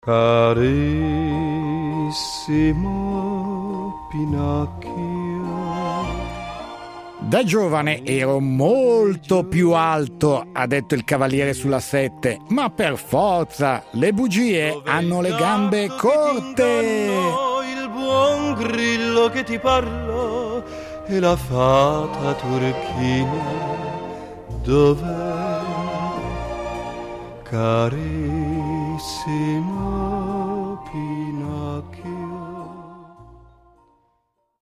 Carissimo Pinocchio. Da giovane ero molto più alto, ha detto il cavaliere sulla sette, ma per forza le bugie hanno le gambe corte. Il buon grillo che ti parlò e la fata turchina dov'è? Carissimo Pinocchio.